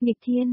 Nghịch thiên,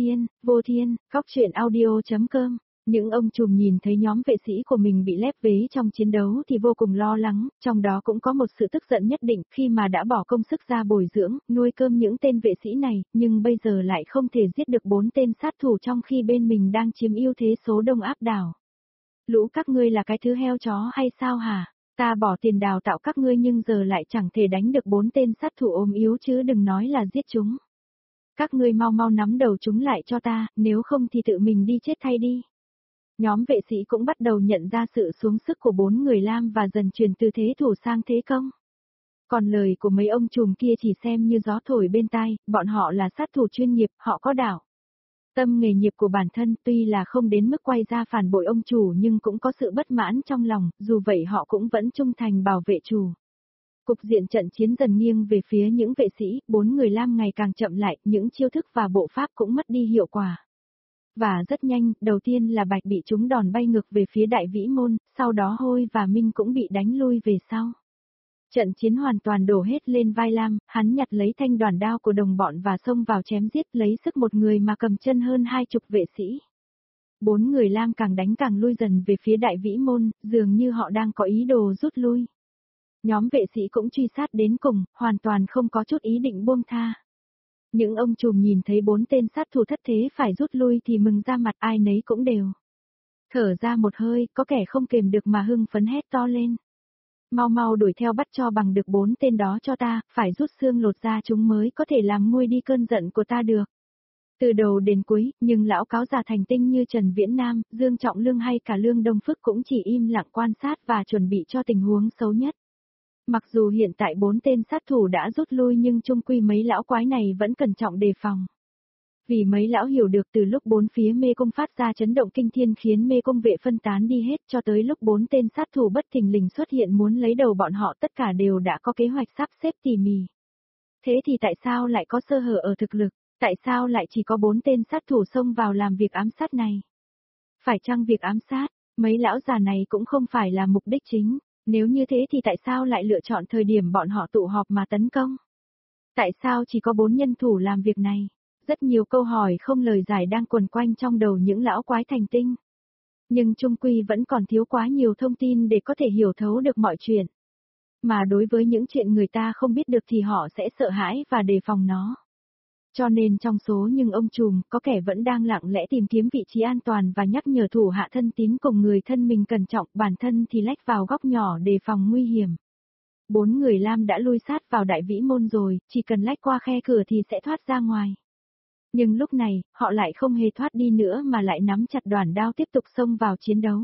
vô thiên, góc truyện audio.com. Những ông trùm nhìn thấy nhóm vệ sĩ của mình bị lép vế trong chiến đấu thì vô cùng lo lắng, trong đó cũng có một sự tức giận nhất định khi mà đã bỏ công sức ra bồi dưỡng, nuôi cơm những tên vệ sĩ này, nhưng bây giờ lại không thể giết được 4 tên sát thủ trong khi bên mình đang chiếm ưu thế số đông áp đảo. Lũ các ngươi là cái thứ heo chó hay sao hả? Ta bỏ tiền đào tạo các ngươi nhưng giờ lại chẳng thể đánh được 4 tên sát thủ ốm yếu chứ đừng nói là giết chúng. Các ngươi mau mau nắm đầu chúng lại cho ta, nếu không thì tự mình đi chết thay đi. Nhóm vệ sĩ cũng bắt đầu nhận ra sự xuống sức của 4 người Lam và dần chuyển từ thế thủ sang thế công. Còn lời của mấy ông trùm kia chỉ xem như gió thổi bên tai, bọn họ là sát thủ chuyên nghiệp, họ có đạo tâm nghề nghiệp của bản thân, tuy là không đến mức quay ra phản bội ông chủ nhưng cũng có sự bất mãn trong lòng, dù vậy họ cũng vẫn trung thành bảo vệ chủ. Cục diện trận chiến dần nghiêng về phía những vệ sĩ, 4 người Lam ngày càng chậm lại, những chiêu thức và bộ pháp cũng mất đi hiệu quả. Và rất nhanh, đầu tiên là Bạch bị chúng đòn bay ngược về phía Đại Vĩ Môn, sau đó Hôi và Minh cũng bị đánh lui về sau. Trận chiến hoàn toàn đổ hết lên vai Lam, hắn nhặt lấy thanh đoàn đao của đồng bọn và xông vào chém giết lấy sức một người mà cầm chân hơn 20 vệ sĩ. 4 người Lam càng đánh càng lui dần về phía Đại Vĩ Môn, dường như họ đang có ý đồ rút lui. Nhóm vệ sĩ cũng truy sát đến cùng, hoàn toàn không có chút ý định buông tha. Những ông trùm nhìn thấy 4 tên sát thủ thất thế phải rút lui thì mừng ra mặt ai nấy cũng đều thở ra một hơi, có kẻ không kềm được mà hưng phấn hét to lên. Mau mau đuổi theo bắt cho bằng được 4 tên đó cho ta, phải rút xương lột ra chúng mới có thể làm nguôi đi cơn giận của ta được. Từ đầu đến cuối, nhưng lão cáo già thành tinh như Trần Viễn Nam, Dương Trọng Lương hay cả Lương Đông Phước cũng chỉ im lặng quan sát và chuẩn bị cho tình huống xấu nhất. Mặc dù hiện tại 4 tên sát thủ đã rút lui nhưng chung quy mấy lão quái này vẫn cẩn trọng đề phòng. Vì mấy lão hiểu được từ lúc 4 phía mê cung phát ra chấn động kinh thiên khiến mê cung vệ phân tán đi hết cho tới lúc 4 tên sát thủ bất thình lình xuất hiện muốn lấy đầu bọn họ tất cả đều đã có kế hoạch sắp xếp tỉ mỉ. Thế thì tại sao lại có sơ hở ở thực lực, tại sao lại chỉ có 4 tên sát thủ xông vào làm việc ám sát này? Phải chăng việc ám sát, mấy lão già này cũng không phải là mục đích chính? Nếu như thế thì tại sao lại lựa chọn thời điểm bọn họ tụ họp mà tấn công? Tại sao chỉ có 4 nhân thủ làm việc này? Rất nhiều câu hỏi không lời giải đang quần quanh trong đầu những lão quái thành tinh. Nhưng chung quy vẫn còn thiếu quá nhiều thông tin để có thể hiểu thấu được mọi chuyện. Mà đối với những chuyện người ta không biết được thì họ sẽ sợ hãi và đề phòng nó. Cho nên trong số những ông trùm, có kẻ vẫn đang lặng lẽ tìm kiếm vị trí an toàn và nhắc nhở thủ hạ thân tín cùng người thân mình cẩn trọng, bản thân thì lách vào góc nhỏ đề phòng nguy hiểm. 4 người Lam đã lui sát vào Đại Vĩ Môn rồi, chỉ cần lách qua khe cửa thì sẽ thoát ra ngoài. Nhưng lúc này, họ lại không hề thoát đi nữa mà lại nắm chặt đoản đao tiếp tục xông vào chiến đấu.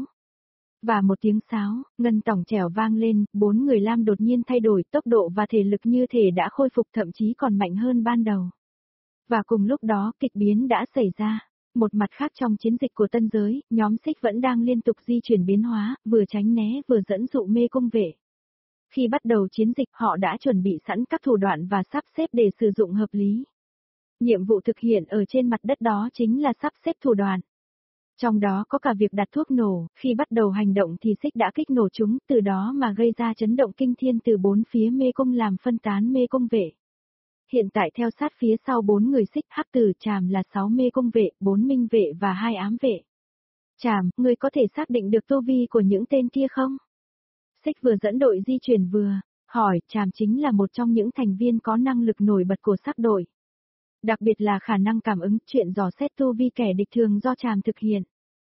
Và một tiếng sáo, ngân tổng trẻo vang lên, 4 người Lam đột nhiên thay đổi tốc độ và thể lực như thể đã khôi phục thậm chí còn mạnh hơn ban đầu. Và cùng lúc đó kịch biến đã xảy ra. Một mặt khác trong chiến dịch của tân giới, nhóm Xích vẫn đang liên tục di chuyển biến hóa, vừa tránh né vừa dẫn dụ mê cung vệ. Khi bắt đầu chiến dịch họ đã chuẩn bị sẵn các thủ đoạn và sắp xếp để sử dụng hợp lý. Nhiệm vụ thực hiện ở trên mặt đất đó chính là sắp xếp thủ đoạn. Trong đó có cả việc đặt thuốc nổ, khi bắt đầu hành động thì Xích đã kích nổ chúng, từ đó mà gây ra chấn động kinh thiên từ 4 phía mê cung làm phân tán mê cung vệ. Hiện tại theo sát phía sau 4 người Xích, Hắc Tử, Tràm là 6 mê cung vệ, 4 minh vệ và 2 ám vệ. Tràm, ngươi có thể xác định được tu vi của những tên kia không? Xích vừa dẫn đội di chuyển vừa hỏi, Tràm chính là một trong những thành viên có năng lực nổi bật của sắc đội. Đặc biệt là khả năng cảm ứng, chuyện dò xét tu vi kẻ địch thường do Tràm thực hiện.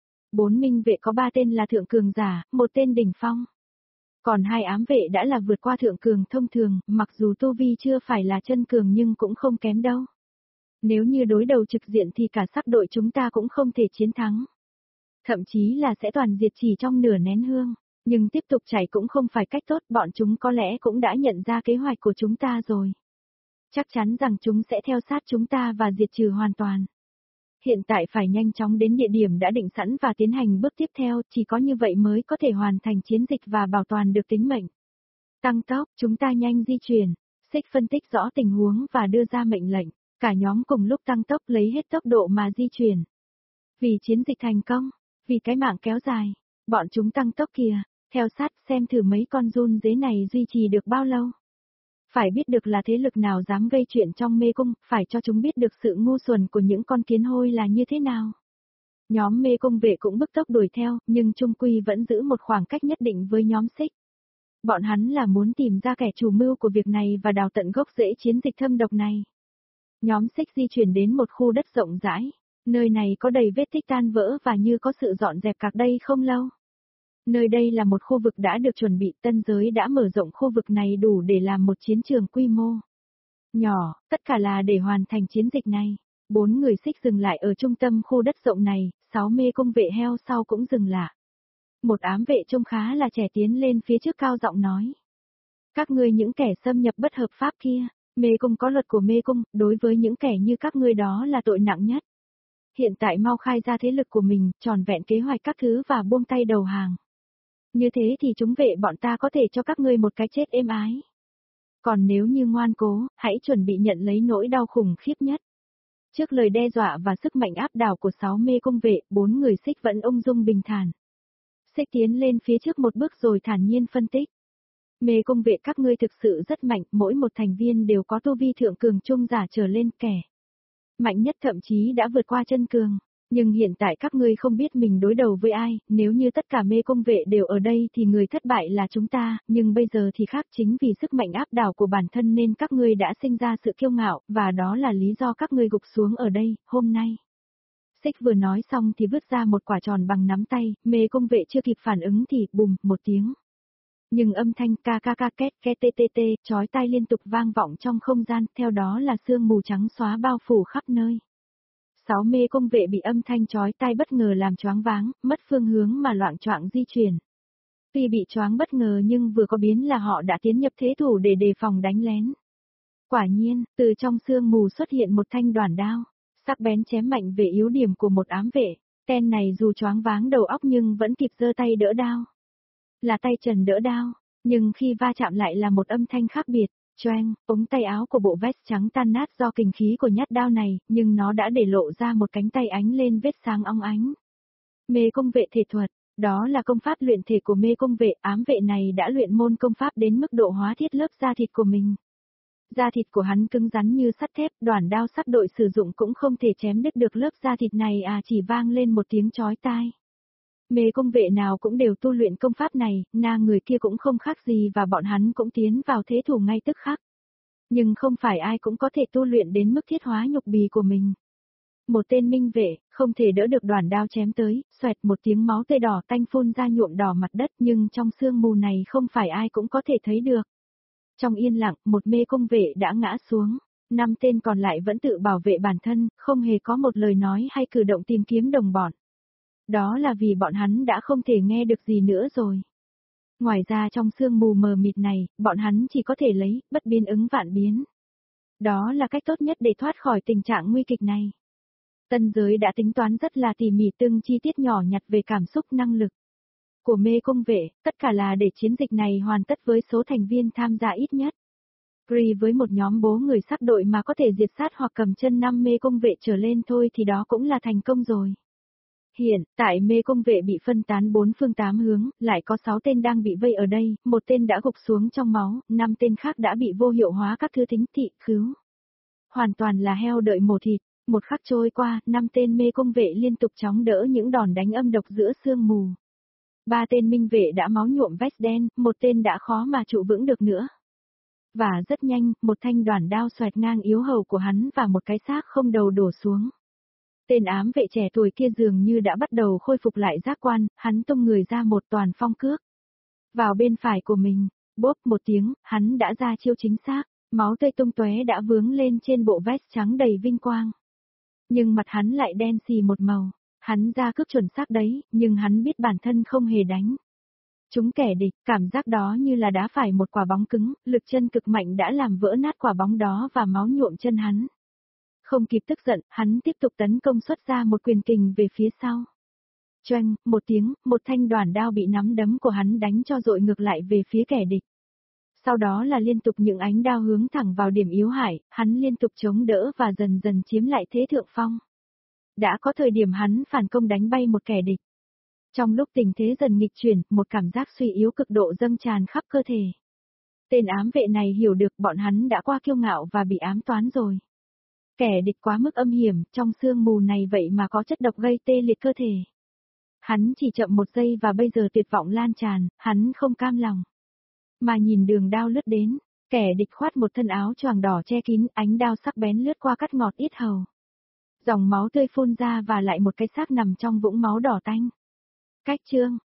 4 minh vệ có 3 tên là thượng cường giả, 1 tên đỉnh phong. Còn 2 ám vệ đã là vượt qua thượng cường thông thường, mặc dù tu vi chưa phải là chân cường nhưng cũng không kém đâu. Nếu như đối đầu trực diện thì cả sắc đội chúng ta cũng không thể chiến thắng. Thậm chí là sẽ toàn diệt chỉ trong nửa nén hương. Nhưng tiếp tục chạy cũng không phải cách tốt, bọn chúng có lẽ cũng đã nhận ra kế hoạch của chúng ta rồi. Chắc chắn rằng chúng sẽ theo sát chúng ta và diệt trừ hoàn toàn. Hiện tại phải nhanh chóng đến địa điểm đã định sẵn và tiến hành bước tiếp theo, chỉ có như vậy mới có thể hoàn thành chiến dịch và bảo toàn được tính mệnh. Tăng tốc, chúng ta nhanh di chuyển. Xích phân tích rõ tình huống và đưa ra mệnh lệnh, cả nhóm cùng lúc tăng tốc lấy hết tốc độ mà di chuyển. Vì chiến dịch thành công, vì cái mạng kéo dài, bọn chúng tăng tốc kìa, theo sát xem thử mấy con run dế này duy trì được bao lâu. Phải biết được là thế lực nào dám gây chuyện trong mê cung, phải cho chúng biết được sự ngu xuẩn của những con kiến hôi là như thế nào. Nhóm mê cung vệ cũng bức tốc đuổi theo, nhưng trung quy vẫn giữ một khoảng cách nhất định với nhóm Xích. Bọn hắn là muốn tìm ra kẻ chủ mưu của việc này và đào tận gốc rễ chiến dịch thâm độc này. Nhóm Xích di chuyển đến một khu đất rộng rãi. Nơi này có đầy vết tích tan vỡ và như có sự dọn dẹp cách đây không lâu. Nơi đây là một khu vực đã được chuẩn bị, tân giới đã mở rộng khu vực này đủ để làm một chiến trường quy mô nhỏ, tất cả là để hoàn thành chiến dịch này. 4 người Xích dừng lại ở trung tâm khu đất rộng này, 6 mê cung vệ heo sau cũng dừng lại. Một ám vệ trông khá là trẻ tiến lên phía trước cao giọng nói. Các ngươi những kẻ xâm nhập bất hợp pháp kia, mê cung có luật của mê cung, đối với những kẻ như các ngươi đó là tội nặng nhất. Hiện tại mau khai ra thế lực của mình, tròn vẹn kế hoạch các thứ và buông tay đầu hàng. Như thế thì chúng vệ bọn ta có thể cho các ngươi một cái chết êm ái. Còn nếu như ngoan cố, hãy chuẩn bị nhận lấy nỗi đau khủng khiếp nhất. Trước lời đe dọa và sức mạnh áp đảo của 6 mê cung vệ, 4 người Xích vẫn ung dung bình thản. Xích tiến lên phía trước một bước rồi thản nhiên phân tích. Mê cung vệ các ngươi thực sự rất mạnh, mỗi một thành viên đều có tu vi thượng cường trung giả trở lên, kẻ mạnh nhất thậm chí đã vượt qua chân cường. Nhưng hiện tại các ngươi không biết mình đối đầu với ai, nếu như tất cả mê cung vệ đều ở đây thì người thất bại là chúng ta, nhưng bây giờ thì khác, chính vì sức mạnh áp đảo của bản thân nên các ngươi đã sinh ra sự kiêu ngạo, và đó là lý do các ngươi gục xuống ở đây, hôm nay. Xích vừa nói xong thì vứt ra một quả tròn bằng nắm tay, mê cung vệ chưa kịp phản ứng thì bùm, một tiếng. Nhưng âm thanh ca ca ca két két tê tê tê, chói tai liên tục vang vọng trong không gian, theo đó là sương mù trắng xóa bao phủ khắp nơi. 6 mê cung vệ bị âm thanh chói tai bất ngờ làm choáng váng, mất phương hướng mà loạng choạng di chuyển. Tuy bị choáng bất ngờ nhưng vừa có biến là họ đã tiến nhập thế thủ để đề phòng đánh lén. Quả nhiên, từ trong sương mù xuất hiện một thanh đoản đao, sắc bén chém mạnh về yếu điểm của một ám vệ. Tên này dù choáng váng đầu óc nhưng vẫn kịp giơ tay đỡ đao. Là tay trần đỡ đao, nhưng khi va chạm lại là một âm thanh khác biệt. Choeng, ống tay áo của bộ vest trắng tan nát do kình khí của nhát đao này, nhưng nó đã để lộ ra một cánh tay ánh lên vết sáng óng ánh. Mê cung vệ thể thuật, đó là công pháp luyện thể của mê cung vệ, ám vệ này đã luyện môn công pháp đến mức độ hóa thiết lớp da thịt của mình. Da thịt của hắn cứng rắn như sắt thép, đoản đao sắc đội sử dụng cũng không thể chém đứt được lớp da thịt này chỉ vang lên một tiếng chói tai. Mê cung vệ nào cũng đều tu luyện công pháp này, người kia cũng không khác gì và bọn hắn cũng tiến vào thế thủ ngay tức khắc. Nhưng không phải ai cũng có thể tu luyện đến mức thiết hóa nhục bì của mình. Một tên minh vệ, không thể đỡ được đoản đao chém tới, xoẹt một tiếng máu tươi đỏ tanh phun ra nhuộm đỏ mặt đất nhưng trong sương mù này không phải ai cũng có thể thấy được. Trong yên lặng, một mê cung vệ đã ngã xuống. 5 tên còn lại vẫn tự bảo vệ bản thân, không hề có một lời nói hay cử động tìm kiếm đồng bọn. Đó là vì bọn hắn đã không thể nghe được gì nữa rồi. Ngoài ra trong sương mù mờ mịt này, bọn hắn chỉ có thể lấy, bất biến ứng vạn biến. Đó là cách tốt nhất để thoát khỏi tình trạng nguy kịch này. Tân giới đã tính toán rất là tỉ mỉ từng chi tiết nhỏ nhặt về cảm xúc năng lực của mê cung vệ, tất cả là để chiến dịch này hoàn tất với số thành viên tham gia ít nhất. Cree với một nhóm bố người sắc đội mà có thể diệt sát hoặc cầm chân 5 mê cung vệ trở lên thôi thì đó cũng là thành công rồi. Hiện, tại mê cung vệ bị phân tán 4 phương 8 hướng, lại có 6 tên đang bị vây ở đây, một tên đã gục xuống trong máu, 5 tên khác đã bị vô hiệu hóa các thứ thính thị, khứu. Hoàn toàn là heo đợi mổ thịt, một khắc trôi qua, 5 tên mê cung vệ liên tục chống đỡ những đòn đánh âm độc giữa sương mù. 3 tên minh vệ đã máu nhuộm vest đen, một tên đã khó mà trụ vững được nữa. Và rất nhanh, một thanh đoản đao xoẹt ngang yếu hầu của hắn và một cái xác không đầu đổ xuống. Tên ám vệ trẻ tuổi kia dường như đã bắt đầu khôi phục lại giác quan, hắn tung người ra một toàn phong cước. Vào bên phải của mình, bốp một tiếng, hắn đã ra chiêu chính xác, máu tươi tung tóe đã vướng lên trên bộ vest trắng đầy vinh quang. Nhưng mặt hắn lại đen xì một màu, hắn ra cước chuẩn xác đấy, nhưng hắn biết bản thân không hề đánh. Chúng kẻ địch, cảm giác đó như là đá phải một quả bóng cứng, lực chân cực mạnh đã làm vỡ nát quả bóng đó và máu nhuộm chân hắn. Không kịp tức giận, hắn tiếp tục tấn công xuất ra một quyền kình về phía sau. Choeng, một tiếng, một thanh đoản đao bị nắm đấm của hắn đánh cho dội ngược lại về phía kẻ địch. Sau đó là liên tục những ánh đao hướng thẳng vào điểm yếu hại, hắn liên tục chống đỡ và dần dần chiếm lại thế thượng phong. Đã có thời điểm hắn phản công đánh bay một kẻ địch. Trong lúc tình thế dần nghịch chuyển, một cảm giác suy yếu cực độ dâng tràn khắp cơ thể. Tên ám vệ này hiểu được bọn hắn đã qua kiêu ngạo và bị ám toán rồi. Kẻ địch quá mức âm hiểm, trong sương mù này vậy mà có chất độc gây tê liệt cơ thể. Hắn chỉ chậm một giây và bây giờ tuyệt vọng lan tràn, hắn không cam lòng. Mà nhìn đường đao lướt đến, kẻ địch khoát một thân áo choàng đỏ che kín, ánh đao sắc bén lướt qua cắt ngọt yết hầu. Dòng máu tươi phun ra và lại một cái xác nằm trong vũng máu đỏ tanh. Cách chương